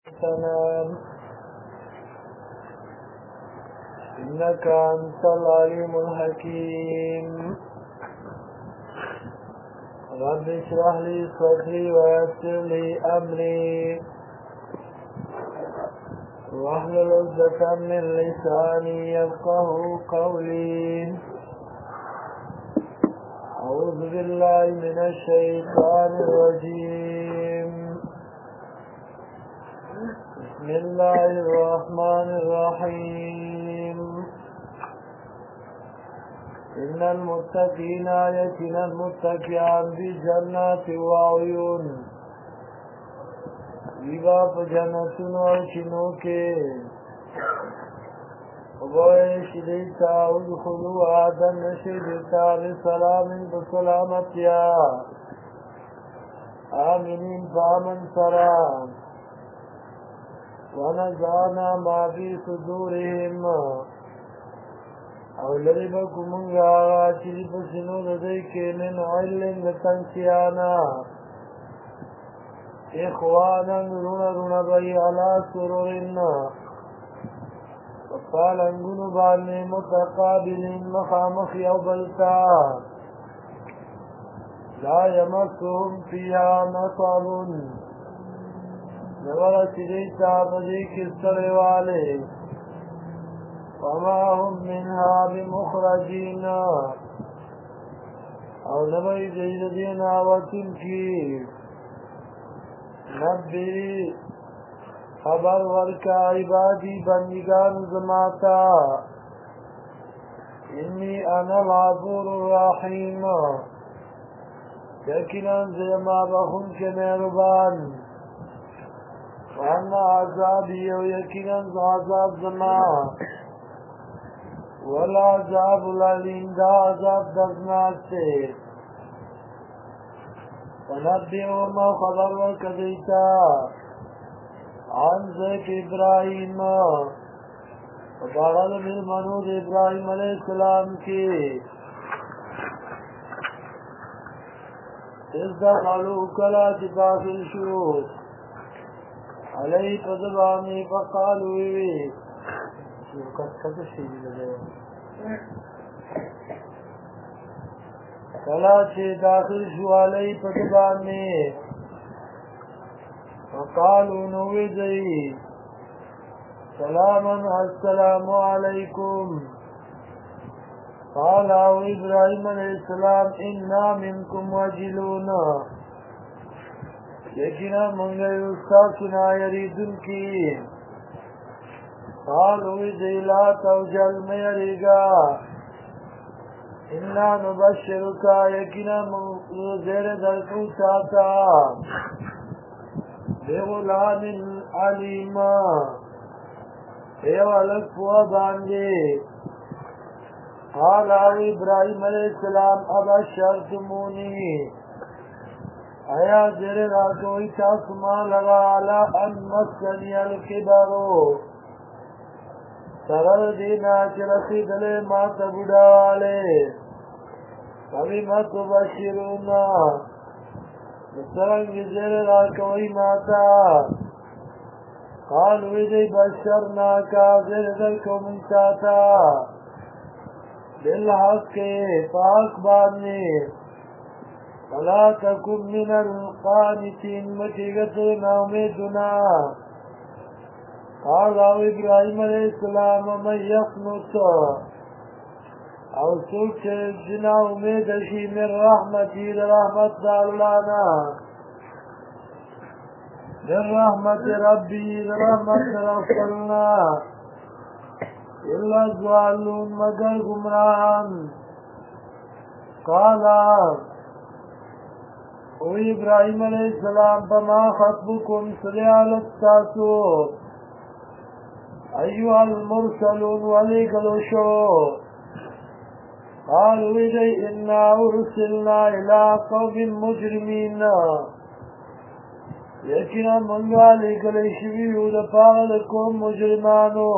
تنام إنك أنت العليم الحكيم رب اشرح لي صدري ويسر لي أمري واحلل عقدة من لساني يفقهوا قولي أعوذ بالله من الشيطان الرجيم بسم الله الرحمن الرحيم إن المتقين يتنا المتقيان بجنات وعيون ویبا جنتون وشنو کے وبوئش دیتا ادخلوا آدم نشی دیتا بسلام بسلامتیا آمنین فامن سرام ونزعنا ما في صدورهم او لربکو منگا آغا چلی پسنو ددئی من علم دتنسیانا اخوانا رونا بئی علا سرورن وقالنگونو بانی متقابلین مخامخ یوبلتا لا يمسهم فيها نصب نورا چلیتا بجی کستر والے وما هم منها بمخرجين او نبی جید دینا وطن کی نبی خبر ورکا عبادی بندگان زماتا انی انا العفور الرحیم یقینا زیما بخون کے مہربان وانا عذابی و یقینا عذاب زمان ولا عذاب العلیم دا عذاب دردناک سے ونبئهم خبر ورکدیتا عن ذکر ابراہیم وبارد بالمنود ابراہیم علیہ السلام کی اس دخلوا کلا داخل شو علیہ فضبانی فقالوی کلا چه داخل شو علی پدبان میں وقالو نوی دی سلاما السلام علیکم قال او ابراہیم علیہ السلام انا منکم وجلون یقینا منگئی استاد سنا یریدن کی قالوا إذا لا توجل ميريقا إنا نبشرك يكنا زير ذلكو ساتا بغلام عليما ايوه لكفوا باندي قال إبراهيم عليه السلام أبشرتموني ایا زير راكوي تاسما لغا على أن مسني الكبرو سرل دینا چرسی دلے مات بڑھالے کبھی مت بشیرونا سرنگ زیر راکوئی ماتا قالوی دی بشرنا کا زیر دلکو منتاتا بالحق کے پاک باننے فلا تکن من القانتین مچیگت نامیدنا قال ابراہیم علیہ السلام من یقنط او سوک جنا امید شی من رحمتی رحمت دالانا من رحمت ربی رحمت رسولنا الا الضالون مگر گمراہان قال او ابراہیم علیہ السلام فما خطبکم سلیالت تاسو أيها المرسلون وليقلوا شو قالوا إلي إنا أرسلنا إلى قوم مجرمين يكنا من ذلك ليشبيوا لفاغلكم مجرمانو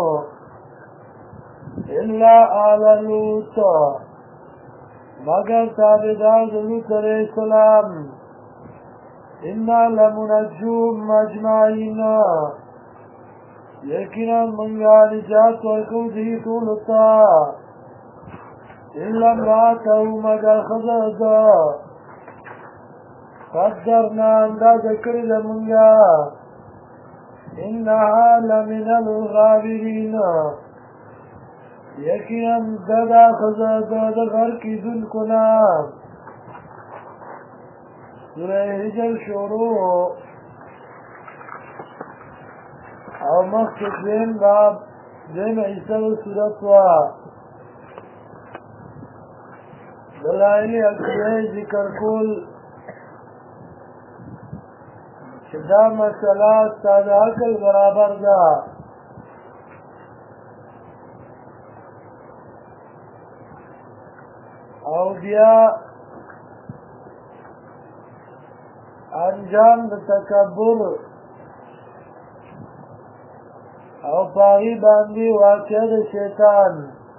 إلا آل لوط مگر تابدار لوط علیہ السلام إنا لمنجوم مجمعين یقینا منگا نجات ورکو دی طولتا الا امراتو مگر خزد قدرنا انداز کرد منگا انها لمن الغابرین یقینا ددا خزد غر کی دن کنا سورہ حجر شروع او مخصوص دین باب دین عیسیٰ و صورت و دلائل عقیدہ ذکر کول دا مسئلہ ساده عقل برابر دا او بیا انجام د تکبر او پاغی باندی واقع د شیطان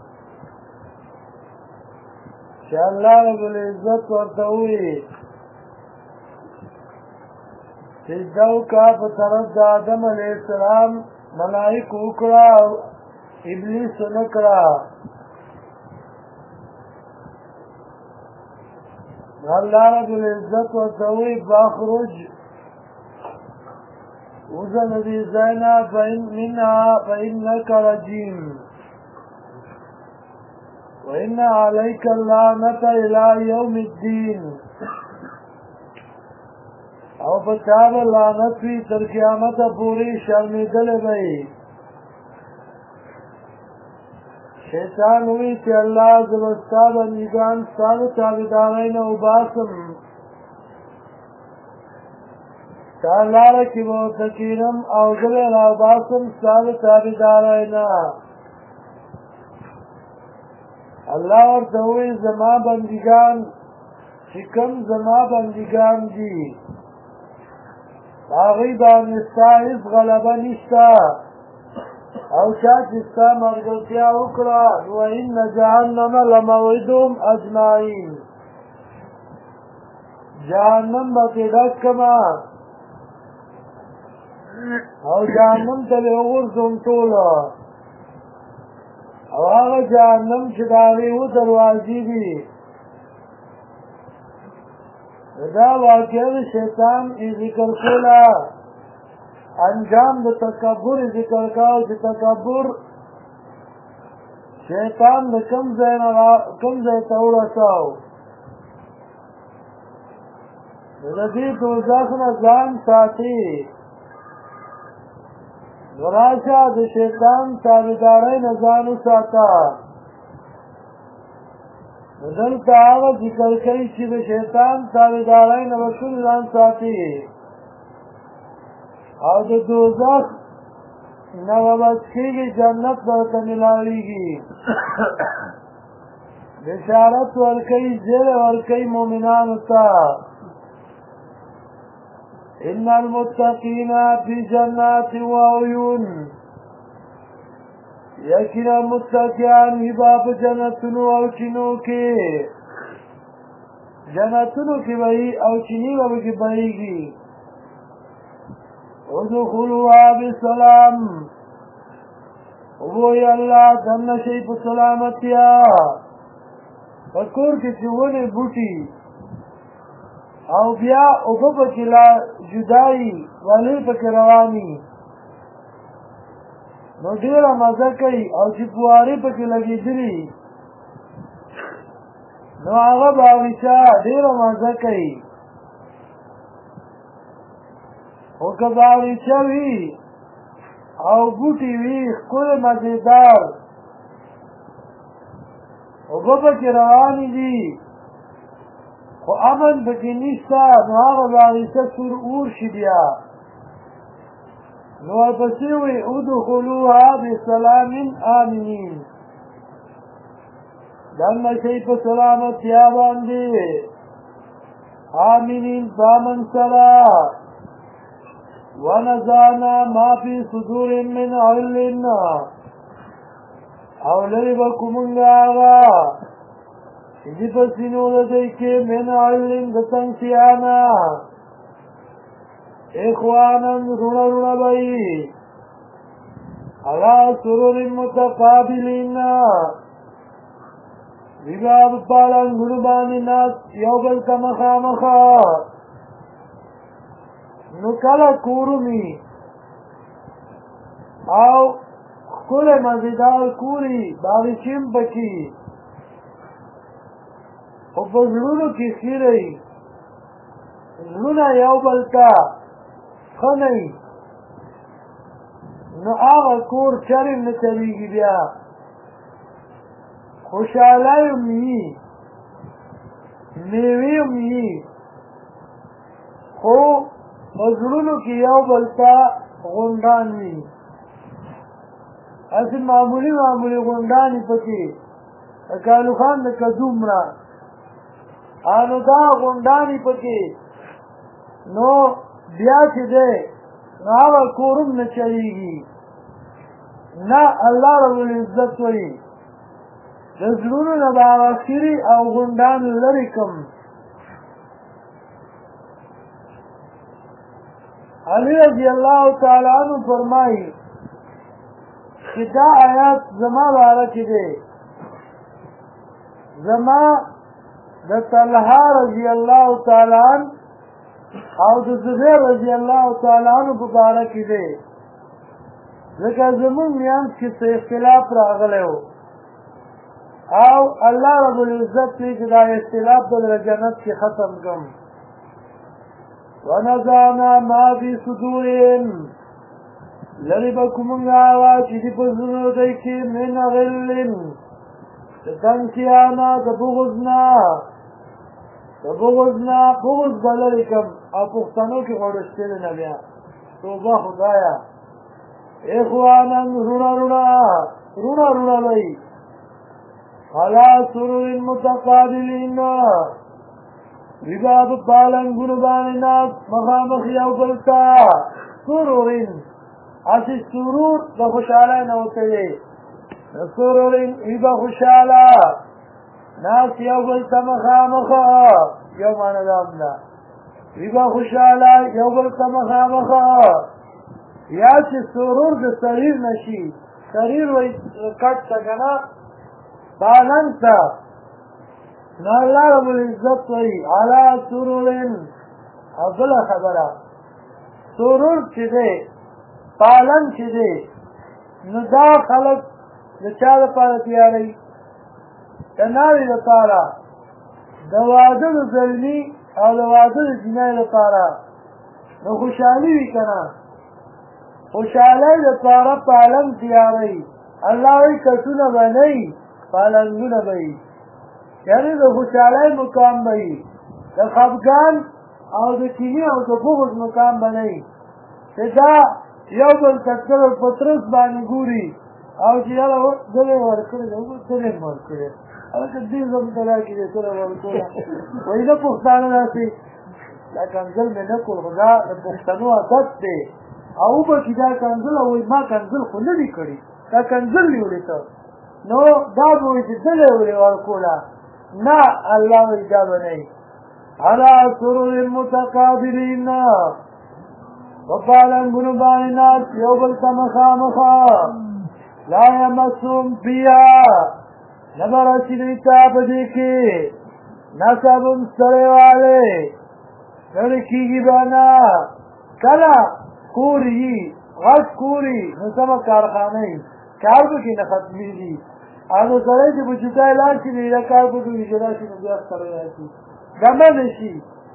چې الله رب العزت ورته وی سجده وکړه په طرف د آدم علیه السلام ملائکو وکړه او ابلیس ونه کړه الله رب العزت ورته وی فاخرج وزن ذي زينا منها فإنك رجيم وإن عليك اللعنة إلى يوم الدين او فتاب اللعنت في تر قیامت پوری شرمدل بئی شیطان ہوئی کہ اللہ زبستا بندگان سال تابدارین اوباسم تعالی رکی موتکینم او زل اوباسم سال تابدارین اللہ ورطوئی زما بندگان شکم زما بندگان دی آغی بانستا اس غلبه نشتا او چاچ استا مرگلتیا اکرا وَإِنَّ جَهَنَّمَ لَمَوْعِدُهُمْ أَجْمَعِينَ جہنم بکیدک کما او جہنم تلی غرزم طولا او آغا جہنم چداغی و دروازی دی دا واقعه شیطان ذکر کولا انجام د تکبر ذکر کاو چې تکبر شیطان د کم ځای ته ورساو د دې دوزخ نه ځان ساتي نو راشه د شیطان تابعدارۍ نه ځان وساته دلته هغه ذکر کوي چې د شیطان تابعدارۍ نه به ټول ځان ساتي او د دوزخ نه به بچ کېږي جنت به ورته ملاوېږي بشارت ورکوي زیری ورکوي مؤمنانو ته ان المتقین فی جنات وعیون یقینا متقیان هبا په جنتونو او چینو کې جنتونو کې وایي او چینی به کې بهیږي ادخلوها بسلام وګوي الله دنه شي په سلامتیا په کور کې چې ونې بوټي او بیا اوبه پکې لا جدایي ولې پکې رواني نو ډیره مزه کوي او چې بواري پکې لګېدلي نو هغه باغچه ډیره مزه کوي او که باغچه وي او بوټي وي ښکلی مزېدار اوبه پکې روانې دي خو امن پکې نشته نو هغه باغچه سور اور شي بیا نو ورپسې وي ادخلوها بسلام آمنین دننه شئ په سلامتیا باندې آمنین په امن سره ونزعنا ما فی صدور من غل او لرې به کومونږ هغه چې دي په سینو د دوی کې من غل د تنګسیانه اخوانا رونه رونه بئی علی سرور متقابلین ویباب پالنگونو باندې ناست یو بل ته مخامخا نو کله کورومی او ښکلی مزیدار کوري باغچین پکې خو په زړونو کې خیری زړونه یو بل ته ښه نه وي نو هغه کور چرې نه چلېږي بیا خوشحالی هم وي میوې هم وي خو په زړونو کې یو بل ته غونډان وي هسې معمولي غونډانې پکې د کالو خان د کدو مړه نو دا غونډانې پکې نو بیا چې دی نو هغه کور هم نه چلېږي نه الله رب العزت وایي د زړونو نه به هغه خیري او غونډان لرې کړم علی رضی الله تعالی عنہ فرمایي چې دا آیات زما باره کې دی زما د طلحه رضی الله تعالی عنہ او د زبیر رضی الله تعالی عنہ په باره کې دی ځکه زمونږ میانځ کې څه اختلاف راغلی و او الله رب العزت وی چې دا اختلاف به د جنت کې ختم کړم ونزعنا ما فی صدورهم لرې به کومونږ هغه چې دي په زړونو دوی کې من غل د تنګیانه د بغض بغض به لرې کړم او پښتنو کې غوړشتلې نه بیا توبه خدایه اخوانا رونا لئی علا سرور متقابلین ویباب پالنگون بانینات مخامخ یو بلتا سرورین اسی سرور دا خوشحالی نوتے سرورین ویبا خوشحالا ناس یو بلتا مخامخ یو مانا دامنا ویبا خوشحالا یو بلتا مخامخ یا چې سرور د سریر نشي سریر وای کټ تا کنه پالنګ تا نو الله رب العزت وای علی سرورن افضل خبره سرور چې دی پالنګ چې دی نو دا خلق د چا لپاره تیاری د ناري لپاره د واده د زلمي او د واده د جنای لپاره نو خوشحالي وي کنه خوشحالی د پاره پالنګ تیاری الله وی کسونه به نه وي پالنګونه به وي یعنې د خوشحالی مقام به وي د خفګان او د کینې او د بغض مقام به نه وي چې دا یو بل ته کله په ترس باندې ګوري او چې یاره دلې ورکړې دلې ورکړې هلکه دې زم ته راکړې دې سره ورکړه وایي نه پښتانه داسې دا کنځل مې نه کول خو دا د پښتنو عادت دی او به چې دا کنځل وایي ما کنځل خو نه دي کړي دا کنځل دې ولې ته نو دا به وایي چې دلې ولې ورکوله نه الله وایي دا به نه وي علی سرور متقابلین وپالنګونو باندې ناست یو بل ته مخامخا لا یمسهم فیها نه به رسېدی ته په دې کې نصب ستړی والی ستړی کېږي به نه کله کور وي غټ کور وي نو سمه کارخانه وي کار پکې نه ختمېږي او نو سړی چې په چوټۍ لاړ شي نو دا کار پکې وي چې راشي نو بیا ستړی راشي ګمه نه شي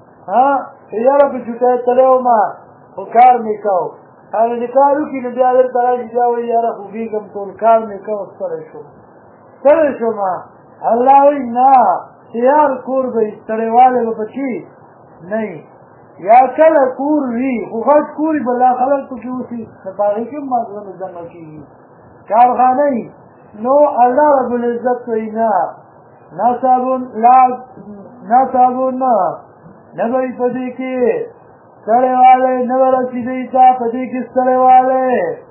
یاره په چوټۍ تللی ومه خو کار مې کو او چې کار وکړي نو بیا درته راشي بیا وایي یاره خوږېږم ټول کار مې کو ستړی شوم الله وایي نه تیار کور به وي ستړیوالی به پکې نه وي یا کله کور وي خو غټ کور وي بلا خلک پکې اوسي په هغې کې هم مازغونه جمع کېږي کارخانه وي نو الله رب العزت وایي نه نصبون نه به وي په دې کې ستړیوالی نه به رسېدی ته په دې کې ستړیوالی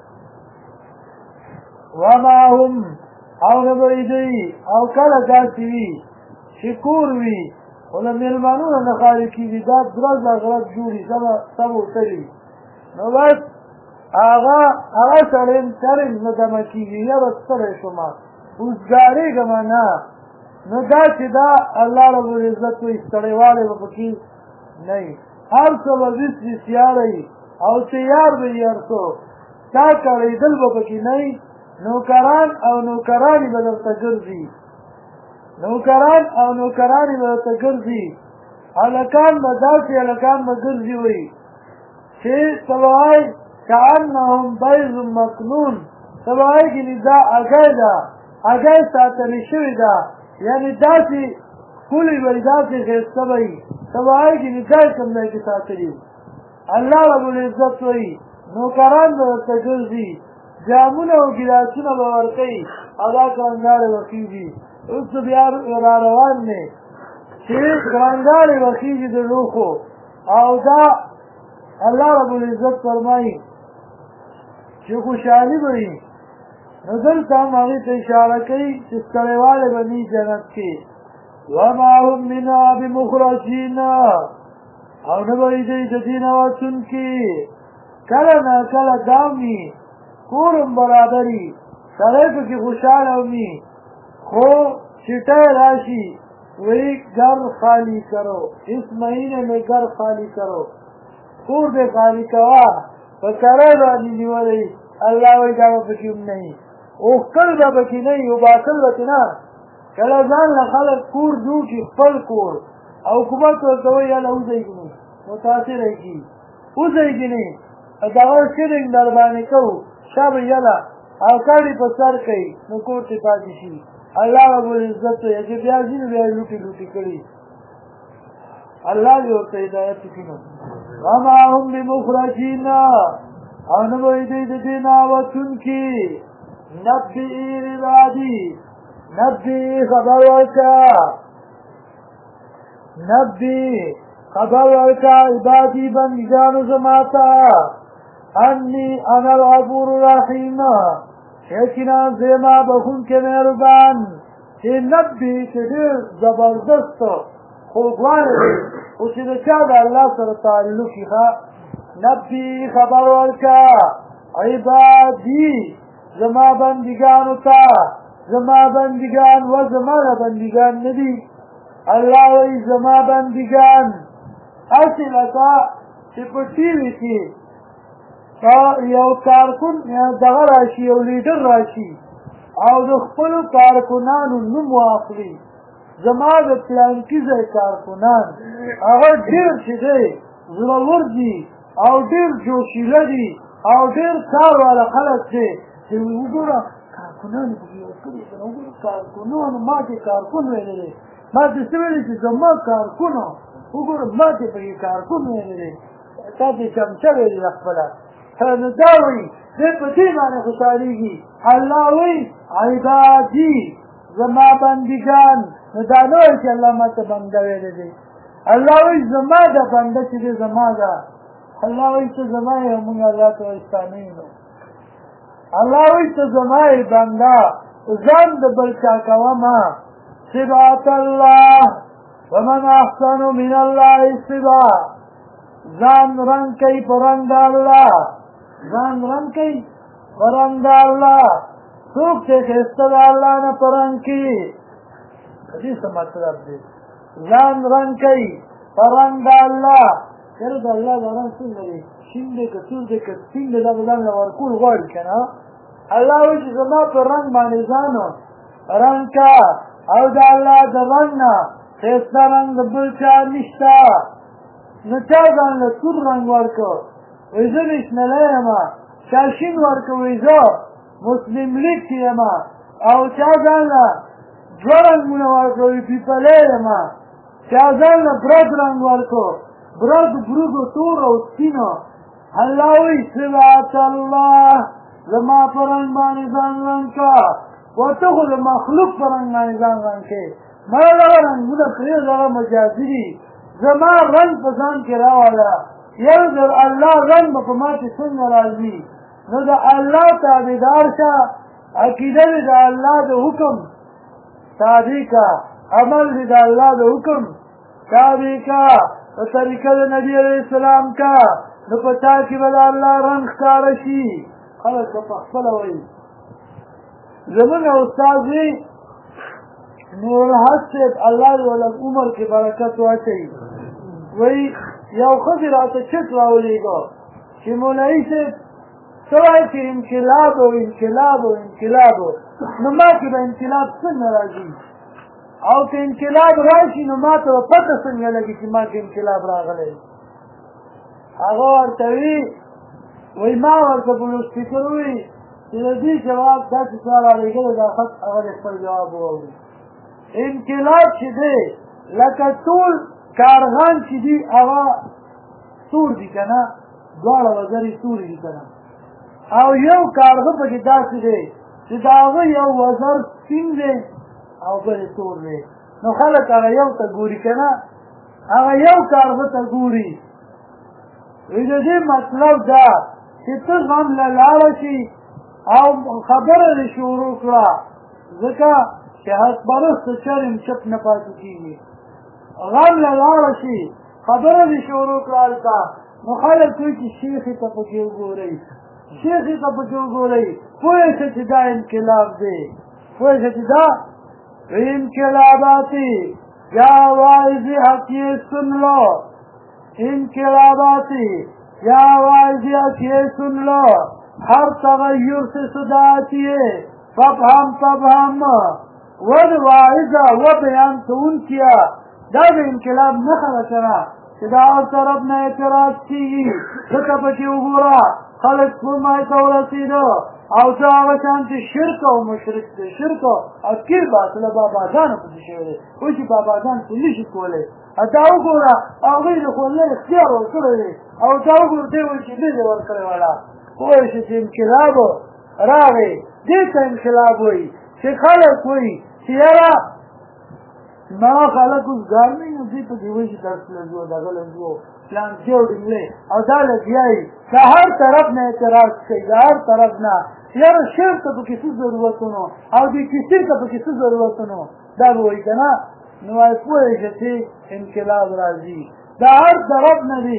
وما هم او نه به دوی او کله داسې وي چې کور وي خو له مېلمنو نه خالي کېږي دا درز اغرب جوړي سمه وتلي نو بس هغه سړی کرم نه دمه کېږي یاره ستړی شومه اوسګارېږم نه نو دا چې دا الله رب العزت وایي ستړیوالی به پکې نه وي هر څه به ویس ویس یاروي او تیار به وي هر څه تا کړېدل به پکې نه وي نوکران او نوکرانې به درته ګرځي نوکران او نوکرانې به درته ګرځي هلکان به داسې هلکان به ګرځي وایي چې ته به وایي کأنهم بیض مکنون ته به وایي ګینې دا اګۍ ده اګۍ ساتلې شوې ده یعنې داسې ښکلې به وي داسې ښایسته به وي ته به وایي ګینې دا یې کوم ځای کې ساتلي الله رب العزت وایي نوکران به ورته ګرځي جامونه او ګیلاسونه به ورکوي او دا کرنګاړې به خېږي اوس بیا را روان دی چې کرنګاړې به خېږي د لوښو او دا الله رب العزت فرمایي چې خوشحالي به وي نو دلته هم هغې ته اشاره کوي چې ستړیوالی به نه جنت کې وما هم منها بمخرجین او نه به دوی د دې نه وتونکي کله نه کله دام وي کورم برابري سړی پکې خوشحاله وي خو چټی راشي وہی گھر خالی کرو اس مہینے میں گھر خالی کرو کور دے خالی کوا فکرے رانی نیولی اللہ وی داو پکیم نہیں اوکل با پکی نہیں او باطل بکنا کلازان لخلق کور دو کی خپل کور او حکومت ورتوی یالا اوزی گنی متاثر ہے کی اوزی گنی داغر شرنگ دربانی کو شاب یالا آکاری پسر کئی نکور تی پاتی شی اللہ رب العزت ہے کہ بیازی نے بیاز لوٹی لوٹی کری اللہ جو ہوتا ہدایت کنو وما هم بمخرجین او نبوی دید دینا وطن کی نبی عبادی نبی خبر ورکا عبادی بندگان زماتا انی انا الغفور الرحیم یقینا زیما بخون کے مہربان چې نبی چې ډېر زبردست خوږوالی دی خو چې د چا د الله سره تعلق وي نبی خبر ورکا عبادی زما بندگانو ته زما بندگان و زما نه بندگان نه دي الله وایي زما بندگان هسې لکه چې په ټي وي کې یو کارکون دغه راشي یو لیډر راشي او د خپلو کارکنانو نوم واخلي زما د پلانکي ځای کارکنان هغه ډېر چې دی زړور دي او ډېر جوشیله دي او ډېر کار والا خلک دی چې وګوره کارکنانو پکې یو کړي که نه وګوره کارکنانو ما کې کارکون ویلی دی ما ته څه ویلي چې زما کارکونه وګوره ما کې پکې کارکون ویلی دی تا کې چمچه ویلي ده خپله نو دا وایي دی په دې باندې خوشحالېږي الله وایي عبادي زما بندګان نو دا نه وایي چې الله ما ته بنده ویلی دی الله وایي زما ده بنده چې دی زما ده الله وایي ته زما یې مونږ الله ته وایي ستا نه یو الله وایي ته زما یې بنده ځان د بل چا کومه صبات الله ومن احسن من الله صبا ځان رنګ کوي په رنګ د الله ځان رنګ کوي په رنګ د الله څوک چې ښایسته د الله نه په رنګ کي دې څه مطلب دی ځان رنګ کوي په رنګ د الله چېرې د الله دا رنګ څنګه دی شین دی که سور دی که سپین دی دا به ځان له ورکول غواړي که نه الله وایي چې زما په رنګ باندې ځان رنګ کا او د الله د رنګ نه ښایسته رنګ د بل چا نشته نو چا ځان له سور رنګ ورکړ وایي زه بسمله یم چا شین ورکړ وایي زه مسلم لیگ کې یم او چا ځان له دوه رنګونه ورکړ وایي پیپلی یم چا ځان له برګ رنګ ورکړ برګ برګو تور او سپینو الله وایي صبات الله زما په رنګ باندې ځان رنګ کا ورته خو د مخلوق په رنګ باندې ځان رنګ کې ما دغه رنګونه پرېږده هغه مجازي دي زما رنګ په ځان کې راوړه یو ځل الله رنګ به په ما کې څنګه راځي نو د الله تابعدار شه عقیده دې د الله د حکم تابع کا عمل دې د الله د حکم تابع کا په طریقه د نبي علیه السلام کا نو په چا کې به د الله رنګ ښکاره شي خلک به پخپله وایي زمونږ استاد وي نورالحق صاحب الله دې ولږ عمر کې برکت واچوي وایي یو ښځې راته چک راولېږه چې مولوي صاحب څه وایي چې انقلاب و انقلاب و انقلاب و نو ما کې به انقلاب څنګه راځي او که انقلاب راشي نو ما ته به پته څنګه لګي چې ما کې انقلاب راغلی هغه ورته وي وایي ما ورته په لوډسپیکر ووایي چې د دې جواب داسې سوال رالیږلی دا خط هغه د خپل جواب واوري انقلاب چې دی لکه ټول کارغان چې دي هغه سور دي که نه دواړه وزرې سورې دي که نه او یو کارغه پکې داسې دی چې د هغه یو وزر سپین دی او بل یې تور دی نو خلک هغه یو ته ګوري که نه هغه یو کارغه ته ګوري د دې مطلب دا چې ته غم له لاړه شي او خبره دې شروع کړه ځکه چې حق پرسته چرم چپ نه پاتې کېږي غم له لاړه شي خبره دې شروع کړه هلته نو خلک وایي چې شیخې ته پکې وګورئ شیخې ته پکې وګورئ پوه شه چې دا انقلاب دی پوه شه چې دا انقلاباتی یا واعظ حق یہ سن لو انقلاباتی یا واعظ حق یہ سن لو ہر تغیر سے صدا آتی ہے ففہم ود واعظہ و بیان تو ان کیا دا انقلاب نخلا کرا کہ دا اور طرف نہ اعتراض کی ذکا پکی اگورا خلق فرمائی تورسیدو او څه هغه شان چې شرک او مشرک دی شرک او کیر باطله باباګانو پسې شوی دی اوس چې باباګان څه نشي کولی دا وګوره هغوی د خولۍ اختیار ورکړی دی او دا وګوره دی وایي چې دې دې ورکړی وله وایي چې انقلاب راغی دې ته انقلاب وایي چې خلک وایي چې یاره ما خلک اوس ګار نه یم دوی په دې وایي چې درس لږو دغه لږو پلان جوړ او دا لګیایي که هر طرف نه اعتراض کوي د هر طرف نه یاره شعر ته پکې څه ضرورتونو او دې کیسې ته پکې څه ضرورتونو دا به وایي که نه نو وایي پوهېږه چې انقلاب راځي دا هر طرف نه دي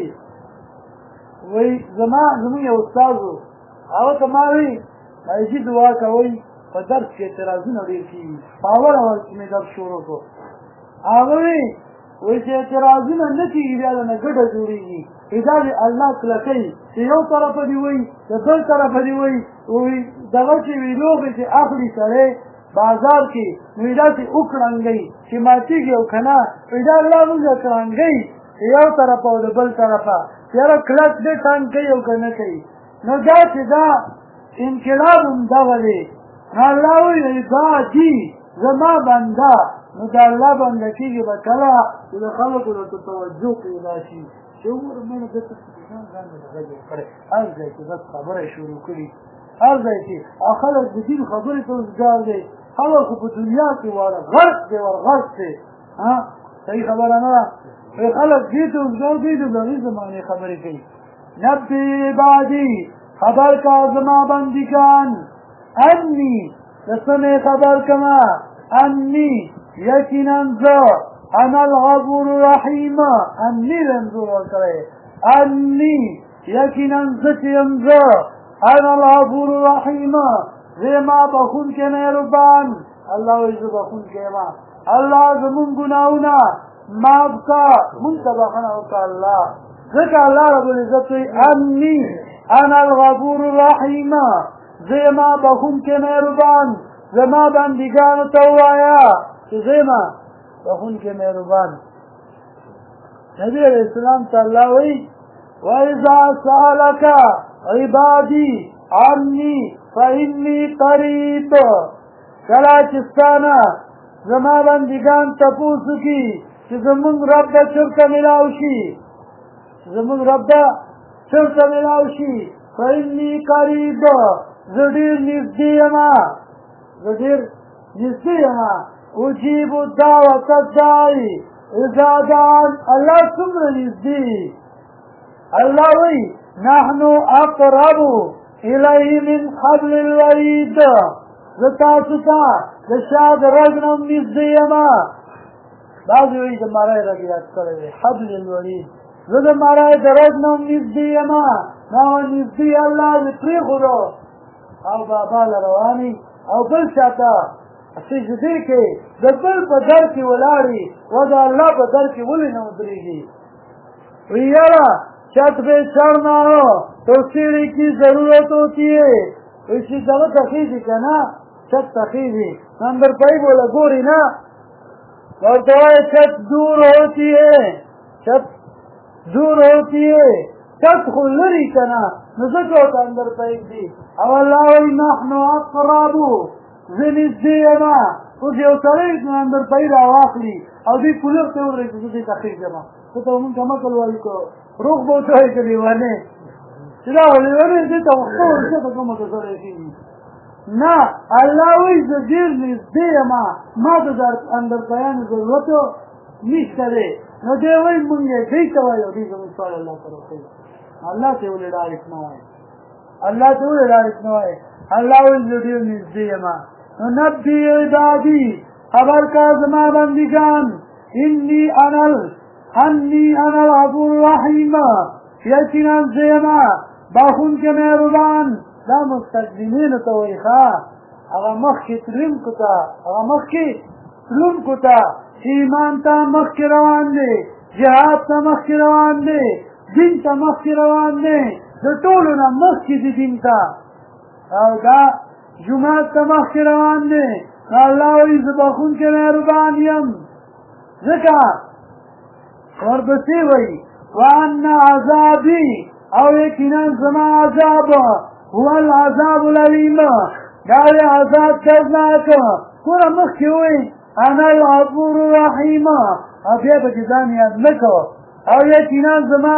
وایي زمونږ یو استاد و هغه ته ما وایي مایجي دعا کوئ په درس کې اعتراضونه ډېر کېږي په اوله ورځ چې مې درس شروع کړو هغه وایي وایي چې اعتراضونه نه کېږي بیا د نه ګډه جوړېږي دا د الله کلکوي چې یو طرفه دې وایي د بل طرفه دې وایي وایي دغه چې وي لوبې چې اخلي سړی بازار کې وایي داسې وکړنګوي چې ماتېږي او که نه وایي دا الله مونږ کړنګوي یو طرفه او د بل طرفه یاره کلک دې ټانګ کوي او که نه کوي نو دا چې دا انقلاب هم دغه دی نو الله وایي دا دي زما بنده نو د الله بنده کېږي به کله چې د خلکو ورته توجه پیدا شي چې وګوره مړه دلته ځان مې دغه جوړ کړی هر ځای کې بس خبره یې شروع کړي هر ځای کې او خلک د دین خبرې ته اوزګار دی خلک خو په دنیا کې واره غرق دی ورغرق دی صحیح خبره نه ده خلک دې ته اوزګار دی د دغې زمانې خبرې کوي نبي عبادي خبر کا زما بندگان انی دسمې خبر کما انی یقینا زه انا الغفور الرحیم انی رنزور ورکړی انی یقینا زه چې یم زه انا الغفور الرحیم زه ما بخونکی مهربان الله وایي زه بخونکی یم الله زمونږ ګناهونه معاف کا مونږ ته بخښنه وکړه الله ځکه الله رب العزت وایي انی انا الغفور الرحیم زه ما بخونکی مهربان زما بندګانو ته ووایه چې زه یم بخونکی مهربان نبی علیہ السلام ته الله وایي وَإِذَا سَأَلَكَ عِبَادِي عَنِّي فَإِنِّي قَرِيبٌ کله چې ستا نه زما بندګان تپوس وکړي چې زمونږ رب به چېرته میلاو شي زمونږ رب به چېرته میلاو شي فَإِنِّي قَرِیب زه ډېر نږدې یم زه ډېر نږدې یم اجیب الدعوة الداعي اذا دعان الله څومره نږدې الله وایي نحن اقرب الیه من حبل الورید زه تاسو ته د شا د رګ نه نږدې یم بعضې وایي د مرۍ رګ یاد کړی دی حبل الورید زه د مړی د رګ نه هم نږدې یم هغه نږدې الله دې پرېښودو او بابا له روانې او بل چاته سجدې کې د بل په در کې ولاړې و د الله په در کې ولې نه ودرېږي وی یاره छत पे चढ़ना हो तो सीढ़ी की जरूरत होती है इसी जगह तखीजी का ना छत तखीजी नंबर पाई बोला गोरी ना और दवाई छत दूर होती है छत दूर होती है छत खुलरी का ना नजको का अंदर पाई थी अब अल्लाह नहनु अक़रबु ज़निज़ियना कुछ यो सरे अंदर पाई रावाखली और भी पुलिस के उड़ रही थी तखीज जमा तो हम जमा कलवाई को روغ به وتوایي که لیوانې چې دا لیوانې دې ته وخته ورشه ته کومه ته سړی کېږي نه الله وایي زه ډېر نږدې یم ما ته د اندر بیان ضرورت نشته دی نو دی وایي مونږ یې دې ته وایو او دې زموږ سوال الله سره کوي الله ته ولې ډارک نه وایي الله ته ولې ډارک نه وایي الله وایي زه ډېر نږدې یم نو نبي عبادي خبر کا زما بندګان انی انا الغفور الرحیم یقینا زیما باخون کے مہربان دا مستقدمین ته وایي ښه هغه مخکې تلون کو ته ایمان ته مخکې روان دی جهاد ته مخکې روان دی دین ته مخکې روان دی د ټولو نه مخکې دي دین ته او دا جومات ته مخکې روان دی الله وایي زه بخونکی مهربان یم ځکه ورپسې وایي وان عذابي او یقینا زما عذاب هو العذاب العلیم دا دی عذاب دردناک ګوره مخکې وایي انا الغفور الرحیم او بیا پکې ځان یاد نه کوه او یقینا زما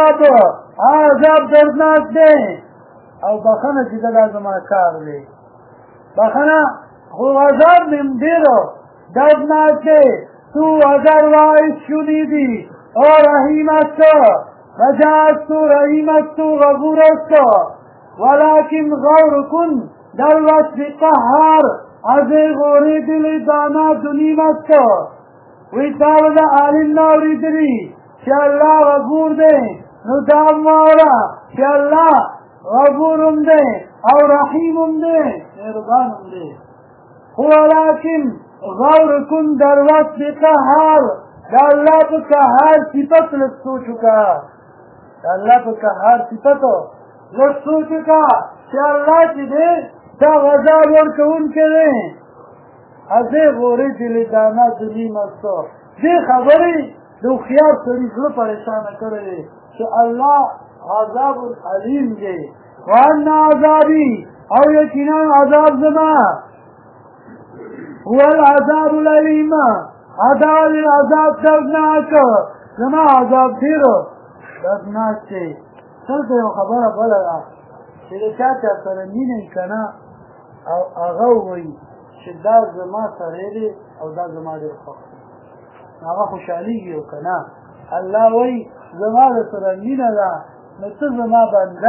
عذاب دردناک دی او بخښنه چې دا زما کار دی بخښنه خو عذاب مې ډېر دردناک دی تو otherwise شنیدی اور رحیم است رجاست تو رحیم است تو غفور است ولیکن غور کن در وصف قهار از غوری دل دانا دنیم است وی داود عالم ناوریدلی چې الله غفور دی نو دا مولا چې الله غفورم دی او رحیمم دی مهربانم دی ولیکن غور کن در وقت قهار دا اللہ پا قهار صفت لسو چکا دا اللہ پا قهار صفت لسو چکا چه اللہ چی دے دا غذاب ورکون کے دے ازے غوری دل دانا دلیم استو دے خبری دو خیار سری زلو پریشان کرے چه اللہ عذاب العلیم دے وانا عذابی او یقینا عذاب زمان هو العذاب العلیم عذاب دردناک زما عذاب ډېر دردناک دی دلته یو خبره بله ده چې د چا چا سره مینه یې که نه او هغه ووایي چې دا زما سړی دی او دا زما ډېر خوښ دی هغه خوشحالېږي او که نه الله وایي زما د سره مینه ده نو ته زما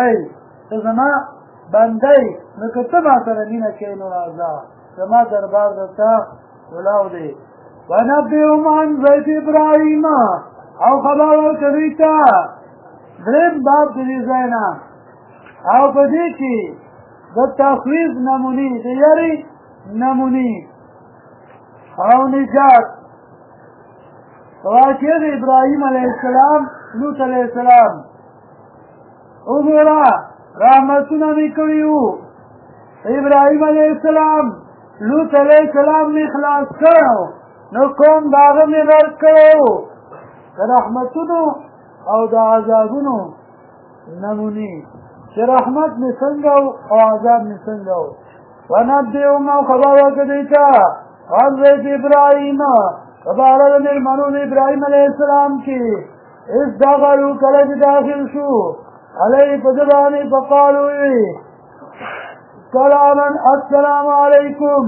بندی نو که ته ما سره مینه کوې نو راځه زما دربار درته ولاو دی ونبئهم عن ضیف ابراهیم او خبر ورکوي ته دریم باب د دې ځای نه او په دې کې د تخویف نمونې د یاري نمونې او نجات واقع د ابراهیم علیه السلام لوط علیه السلام وګوره رحمتونه مې کړي وو ابراهیم علیه السلام لوط علیه السلام مې خلاص کړو نو کوم د هغه مې رد کړی د رحمتونو او د عذابونو نمونې چې رحمت مې څنګه او عذاب مې څنګه و ونبئهم او خبر ورکړه دوی ته عن ضیف ابراهیم په باره د مېلمنو د ابراهیم علیه السلام کې اذ دخلوا کله چې داخل شو علیه په ده باندې فقالو ویې سلاما السلام علیکم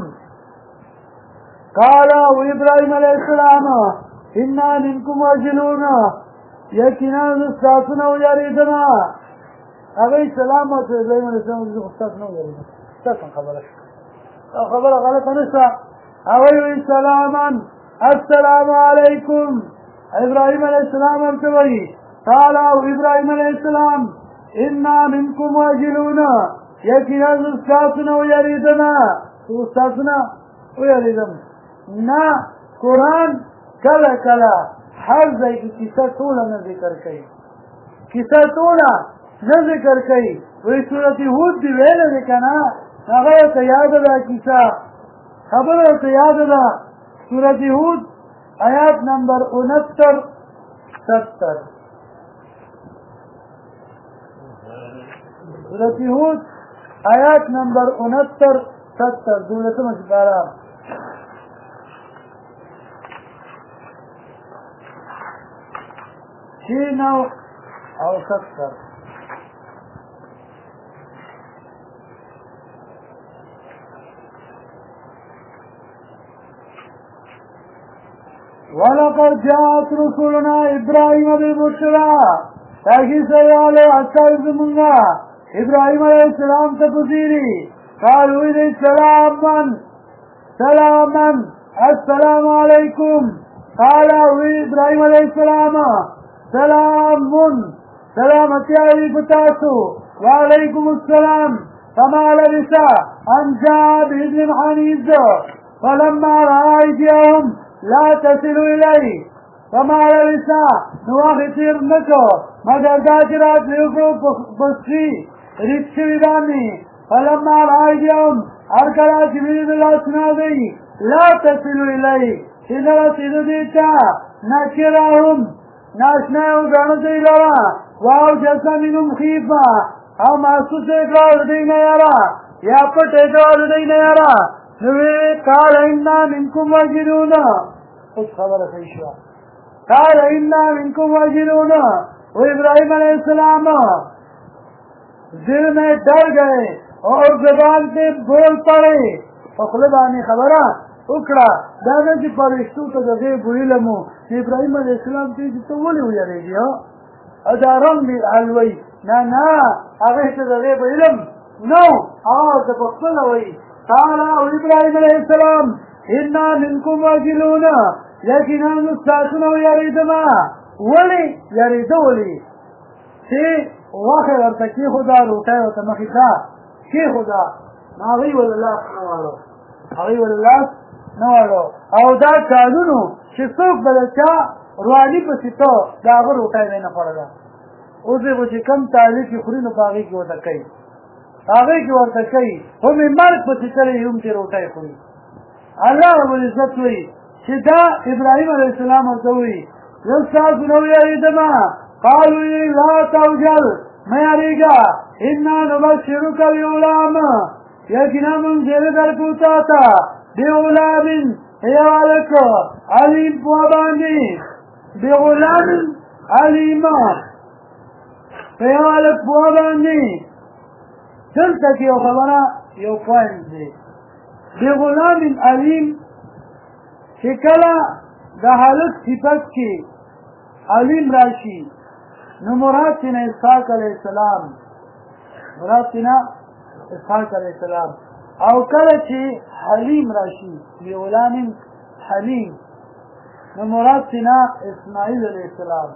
قال ابراهيم عليه السلام انا منكم واجلون یقینا استاسنا ویاریدنا هغه سلام او ابراهيم عليه السلام استاسنا ویاریدنا تاسو خبره غلطه نشته هغه سلاما السلام علیکم ابراهيم عليه السلام ورته وایي قال ابراهيم عليه السلام انا منكم واجلون یقینا استاسنا ویریدنا استاسنا ویریدم نه قرآن کله کله هر ځای کې کیسه ټوله نه ذکر کوي کیسه ټوله نه ذکر کوي وی سورت هود دی ویلې ده که نه هغه ته یاد ده کیسه خبره ته یاد ده سورت هود آیات نمبر 69 70 سورت هود آیات نمبر 69 70 دولتم سپارہ نو او 70 ولقد جاءت رسولنا ابراهيم بالبشرى تاکي سياله اثر زمونږه ابراهيم عليه السلام ته پوزيري قالوا إليه سلاما السلام عليكم قال ابراهيم عليه السلام سلامتي عليكم تاسو وعليكم السلام فما لبث أن جاء بإذن حنيذ فلما رأى أيديهم لا تصل إليه فما لبث نواخطير نکو مگر داجرات لیوکو بسری رکشوی بانی فلما رأى أيديهم أركلا جبريل الله سنادي لا تصل إليه إذا رسل ديتا نكرهم ناشناو گانتی لرا واو جسا منهم خیفا او محسوس اکرار لدین یارا یا پت اکرار لدین یارا نوی قال انا منکم واجدون اس خبر خیشوا قال انا منکم واجدون و ابراہیم علیہ السلام دل میں ڈر گئے اور زبان سے بول پڑے فخلبانی خبرہ اکڑا دادا چې پرشتو ته د دې ویلمو چې ابراهیم علیه السلام ته چې ته ولې ویریږي او دا رنګ دې حلوي نه هغه ته د دې علم نو هغه ته په خپله وایي قال ابراهیم علیه السلام انا منکم واجلون یقینا موږ ستاسو نه ویرېدمه ولې یریده ولې چې واښه ورته کېښوده روټۍ ورته مخې ته کېښوده نو هغوی ولې لاس نه واړو هغوی ولې لاس نه واړو او دا کارونو چې څوک به د چا رواني پسې ته د هغه روټۍ به یې نه خوړله اوس یې به چې کم تعلیف یې خوري نو په هغې کې ورته کوي هغې کې ورته کوي خو مې مرګ پسې چلی هم چې روټۍ خوري الله رب العزت وایي چې دا ابراهیم علیه السلام ورته وایي زه ستاسو نه ویرېدمه قالوا لا توجل مه یارېږه انا نبشرک بغلام یقینا موږ زیری درکړو تا ته بغلام یو هلک علیم په باندې بغلام علیم په یو هلک په باندې دلته کې یو خبره یو پوینټ دی بغلام علیم چې کله د هلک صفت کې علیم راشي نو مراد تینا اسحاق علیہ السلام او کله چې حلیم راشي بغلام حلیم نو مراد تینا اسماعیل علیہ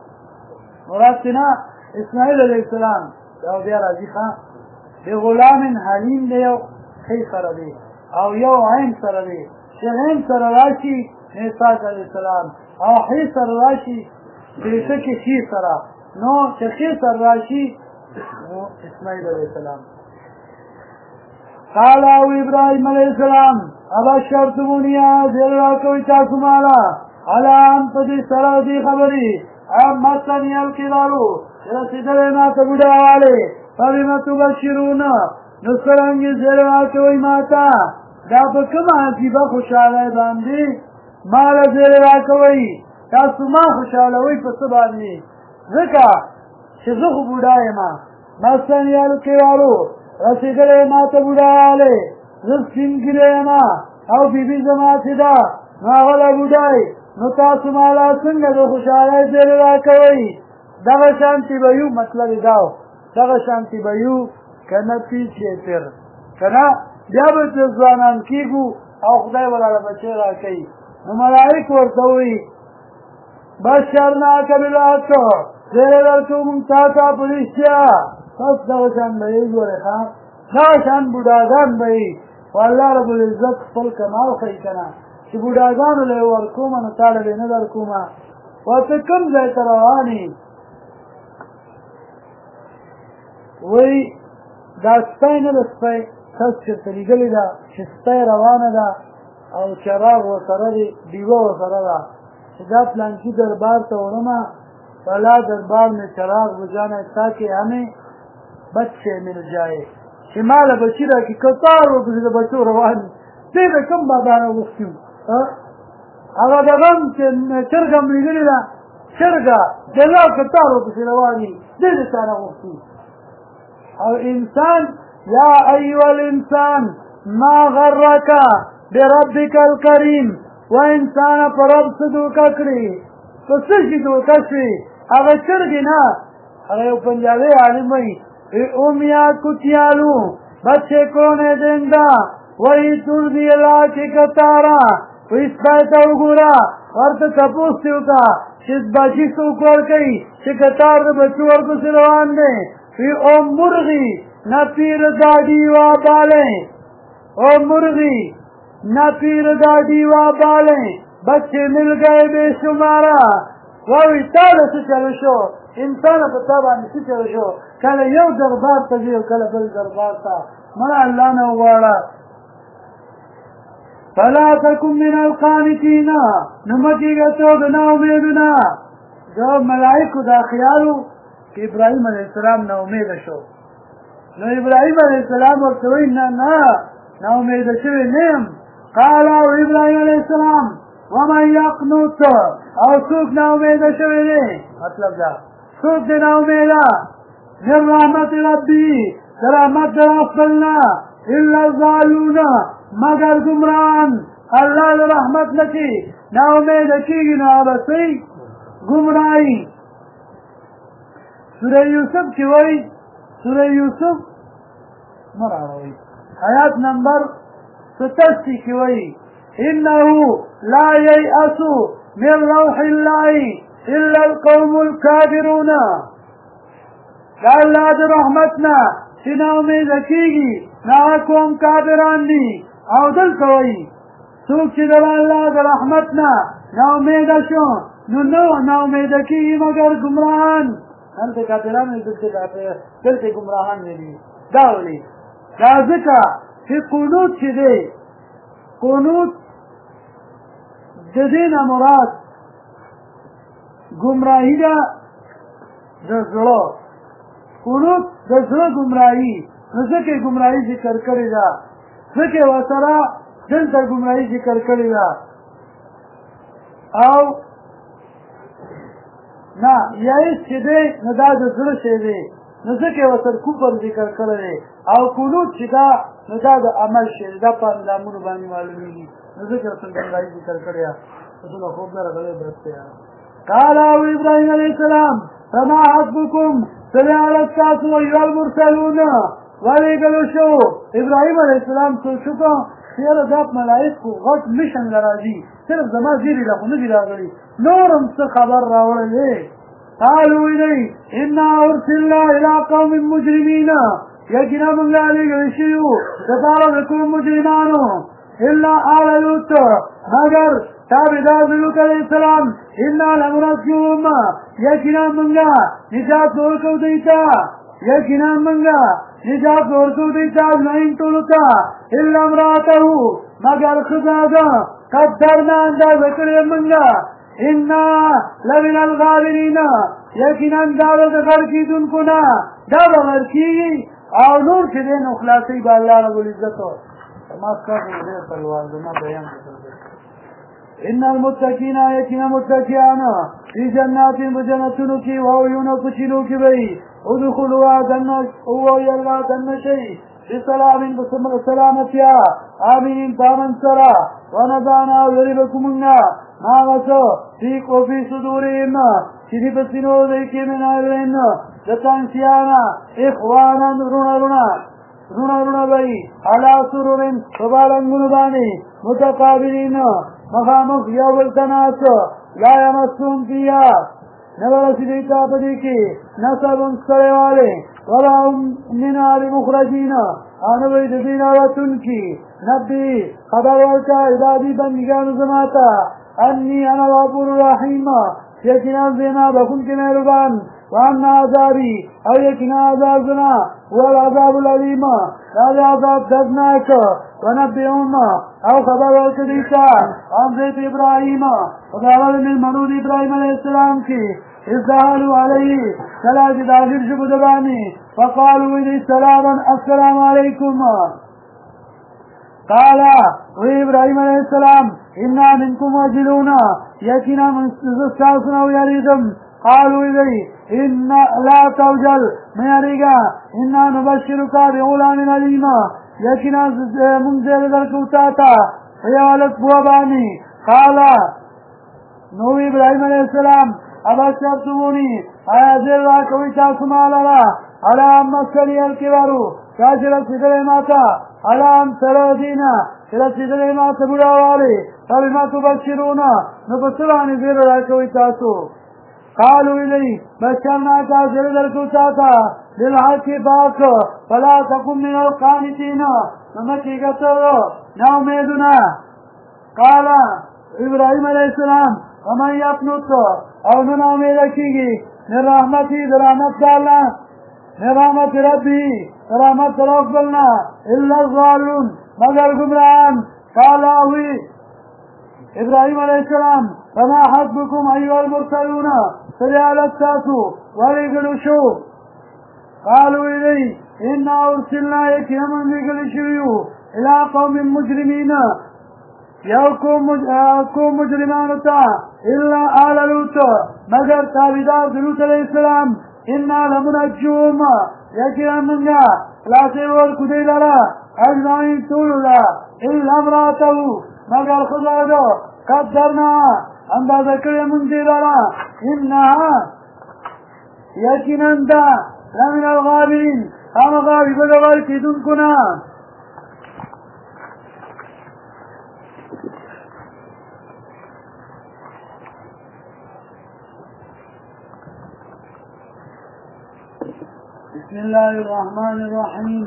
السلام دا بیا راځي ښه بغلام حلیم دی یو خی سره دی او یو عین سره دی چې عین سره راشي اسحاق علیہ السلام او حی سره راشي بیسه کې شي سره نو چې خی سره راشي نو اسماعیل علیہ السلام قال او ابراهيم عليه السلام ابشرتموني زیر راکوي تاسو مالا علا ان پدې سره دې خبرې اما ثاني الكبارو رسیدل ما ته بډاواله فبما تبشرون نو څنګه زیر راکوي ماتا دا په کومه عجیبه خوشاله باندې مال زیر راکوي تاسو ما خوشاله وي په څه باندې ځکه چې زه خو بوډا یم ما ثاني الكبارو رسیدل ما ته بوډاواله زه سپین ګیری یم او بیبي زما چې ده نو هغه بوډای نو تاسو مالا څنګه د خوشحالۍ زیری راکوئ دغه شانتې به یو مطلب یې دا و دغه شانتې به یو که نه پیچې تر که نه بیا به ترې ځوانان کېږو او خدای به راله بچی راکوي نو ملایک ورته وایي بشرناک بالحق زیر درکوم تاتا پلیشیا پس دغشان بهی گوره خواه دغشان بوداگان بهی والله رب العزت خپل کمال خی کنا چې بوداګانو له ورکوم نو تاله به نه درکوم ورته کوم ځای ته روانې وایي دا سپی نه ده سپی کس چېرته لیدلې ده چې سپی روانه ده او چراغ ورسره دی ډیوه ورسره ده چې دا پلانکي دربار ته وړمه فلا دربار میں چراغ بجانا تاکہ ہمیں بچے مل جائے چې ماله بچی را کې کتار ورپسې د بچو روان دي د کوم بادانه وختي هغه د غم چې چرګه هم لیدلې ده چرګه د لا کتار ورپسې روان دي دې د چا نه وختي او انسان یا ایها الانسان ما غرک بربک الکریم و انسان پر رب څه دوکه کړي په څه شي دوکه شوي هغه چرګې نه هغه یو پنجابی عالم وایي امیا کچیالو بچے کونے دیندا وہی تر دی اللہ کی کتارا اس بیتا اگورا ورد تپوستیو کا شد بچی سوکور کئی شکتار بچو ورد سروان دے فی او مرغی نا پیر داڑی و بالیں او مرغی نا پیر داڑی و بالیں بچے مل گئے بے شمارا وہی تالا سے چلو شو انسان په تا باندې څه چلو شو کله یو دربار ته ځي او کله بل دربار ته مړه الله نه وغواړه فلا تکن من القانتین نو مه کېږه ته د نا امیدونه د ملایکو دا خیالو چې ابراهیم علیه السلام نا امیده شو نو ابراهیم علیه السلام ورته وایي نه نه نا امیده شوی نه یم قال ابراهیم علیه السلام ومن یقنط او څوک نا امیده شوی دی مطلب دا څوک دی نا امیده من رحمت ربی در رحمت در اخبرنا الا الظالون مگر گمراهان الله د رحمت نکی نا امیده کېږي نو ابسئ گمراهی سوره یوسف کې وایي سوره یوسف مراوي آیات نمبر 87 کې وایي انه لا ییأس من روح الله الا القوم الكافرون دا الله د رحمتنا چې نا امیده کېږي نو قوم کافران دي او دلته وایي څوک چې د الله د رحمتنا نا امیده شو نو نا امیده کېږي مګر ګمراهان هلته کافران دلته ګمراهان دي دا ولې دا ځکه چې قنوت چې دی قنوت د دې نه مراد گمراهی ده د زړه قنوت د زړه گمراهی نو ځکه گمراهی ذکر کړې ده ځکه ورسره دلته گمراهی ذکر کړې ده او نه یایس چې دی نو دا د زړه شی دی نو ځکه ورسره کفر ذکر کړی دی او قنوت چې دا نو دا د عمل شی دی دا په اندامونو باندې معلومیږي نو ځکه ورسره گمراهی ذکر کړی ده څه خوب نه راغلی برسته قال ابراهيم عليه السلام فما حسبكم سمع الكاس وايها المرسلون ولقالوا شو ابراهيم عليه السلام سوچو خیر ذات ملائکه غټ مشن لراځي صرف زما زیری له نه دی راغلی نورم څه خبر راوړلې قالوا الی ان ارسلنا الى قوم مجرمين یقینا موږ علیه شیو تبارک کوم مجرمانو الا آل لوط مگر تابعدار لوط علیہ السلام انا لمرجوهم یقینا منگا نجات ورکو دیتا یقینا منگا نجات ورکو دیتا نائن طولتا الا امراته مگر خزادا قدرنا انداز کرے منگا انا لمن الغابرین یقینا دارد غرقی دن کنا دار غرقی او نور چدین اخلاصی با اللہ رب العزتو ما کافر غیر تلوار دنا بیان ان المتقین یقینا متقیان فی جنات بجنتن کی وعیون کچلو کی بئی ادخلوا جنت او یلا جنتی بسلام بسم سلامتیا آمین پامن سرا ونبانا یربکمنا ما غسو فی قفی صدورین چیزی بسینو دیکی من آئلین دتانسیانا اخوانا رونا بئی علا سرورین فبالنگن بانی متقابلین مخامخ یو التناس لا یمسون فیها نورسیدی تا پدی کی نصب انسکرے والے ولا من آل مخرجین آنوی دین آواتن کی نبی خبر ورکا عبادی بندگان زماتا انی انا غفور الرحیم یقینا زینا بکن کے مہربان وان عذابی او یقینا عذاب زنا هو العذاب العلیم هذا عذاب دردناک ونبئهم او خبر ورکدیتا عن ضيف ابراہیم خبر من منود ابراہیم علیہ السلام کی اذ دخلوا علیہ ثلاث داخل شبو دبانی فقالوا اذ سلاما السلام علیکم قال ابراہیم علیہ السلام انا منکم وجلون یقینا مستثنى ويريدم قالوا إليه إن لا توجل ميريقا إنا نبشرك بغلام عليم يكنا منزل ذركوتاتا فيوالت بواباني قال نوح إبراهيم عليه السلام أبشرتموني أيازل راكويتا سمالا على مسكني الكبار كاشل سدر ماتا على أن ترودينا إلى سدر ماتا بلاوالي فبما تبشرون نبصراني زير راكويتا قالوا إليه بشرناك أجل ذركوتاتا للحق باك فلا تكن من القانتين نمكي قتل نوميدنا قال إبراهيم عليه السلام ومن يقنط أو نوميدكي من رحمتي برحمة الله من رحمة ربي برحمة ربنا إلا الظالون مگر گمراهان قال إبراهيم عليه السلام فما حسبكم أيها المرسلون فجعل التاسو ولقلوا شو قالوا إليه إنا أرسلنا يكيما لقل شويو إلى قوم مجرمين يوكم مجرمان تا إلا آل لوط مگر تابدار لوط عليه السلام إنا لمنجوهم يكيما منها لا سيور كديلنا أجمعين طول الله إلا امراته مگر خدا قدرنا اندازه کړی مونږ دې لاره انها یقینا ده لمن الغابرین هغه غابر کېدونکو نه بسم الله الرحمن الرحيم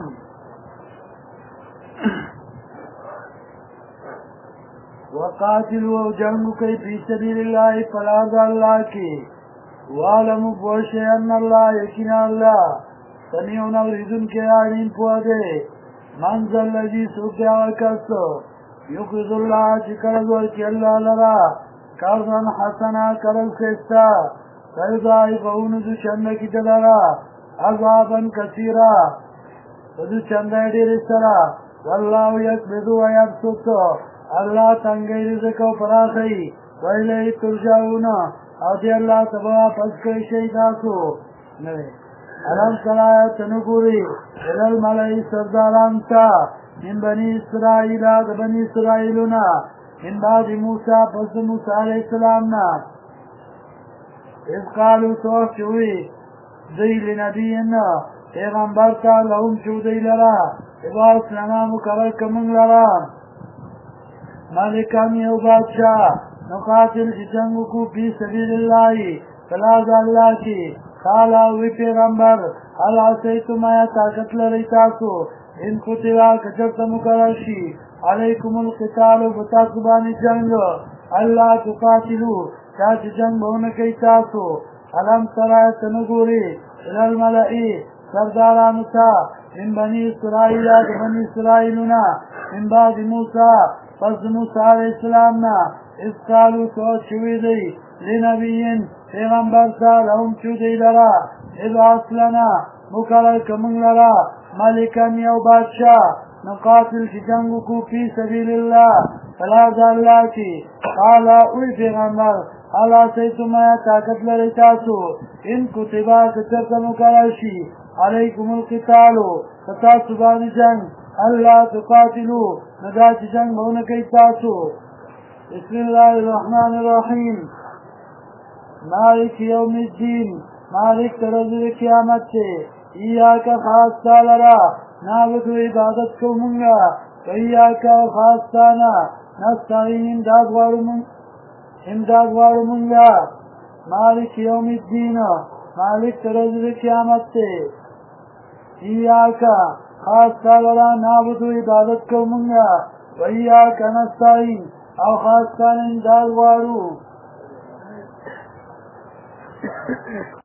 وقاتلوا جنگ کئی فی سبیل اللہ فلاذ اللہ کی وعلموا بوشے ان اللہ یقینا اللہ سمیعون اوریدن کے علیم پوادے منزل لذی سوکے آکس یقرض اللہ چکرز ورکی اللہ لرا قرضاً حسنا قرض خیستا فیضائفون دو چند کی دلرا عذابا کثیرا دو چند دیر سرا واللہ یکبدو ویبسط اللہ تنگی رزق و فراخی ویلہی ترجعون او دی اللہ تبا پسکر شیداتو علم صلایت نگوری علل ملئی سردارانتا من بنی اسرائیل دا بنی اسرائیلونا من بعد موسیٰ پس موسیٰ علیہ السلامنا اذ قالو توف چوی دی لنبینا پیغمبر تا لهم چو دی لرا اباس لنا مقرر کمنگ لرا مالکان یو بادشاہ نقاتل جنگو کو فی سبیل اللہ فلاذ اللہ کی قالا وی پیغمبر حل عصیتم آیا طاقت لریتاسو ان کتبا کچرت مقررشی علیکم القتال بتاقبان جنگ اللہ تقاتلو چاچ جنگ بونکی تاسو علم سرایت نگوری الالملئی سردارانتا من بنی اسرائیل بنی اسرائیلنا من بعد موسیٰ پس موسیٰ علیہ السلامنا اس قالو تو چوی دی لنبیین پیغمبر تا لهم چو دی لرا ابعث لنا مقرر کمنگ لرا ملکن یو بادشاہ نقاتل کی جنگو کو فی سبیل اللہ فلاذ اللہ کی قالا اوی پیغمبر اللہ سیتم آیا طاقت لرتاسو ان کتبا کچرت مقرر شی علیکم القتالو فتاسو بانی جنگ اللہ تقاتلو نداچ جنگ بونکی تاسو بسم اللہ الرحمن الرحیم مالک یوم الدین مالک ترزر قیامت سے ایاکا خاص تالرا نابدو عبادت کو منگا ایاکا خاص تانا نستعین امداد وارو منگا مالک یوم الدین مالک ترز قیامت تے ایاکا خاص تالرا نابدو عبادت کو منگا و ایاکا نستعین او خاص تان امداد وارو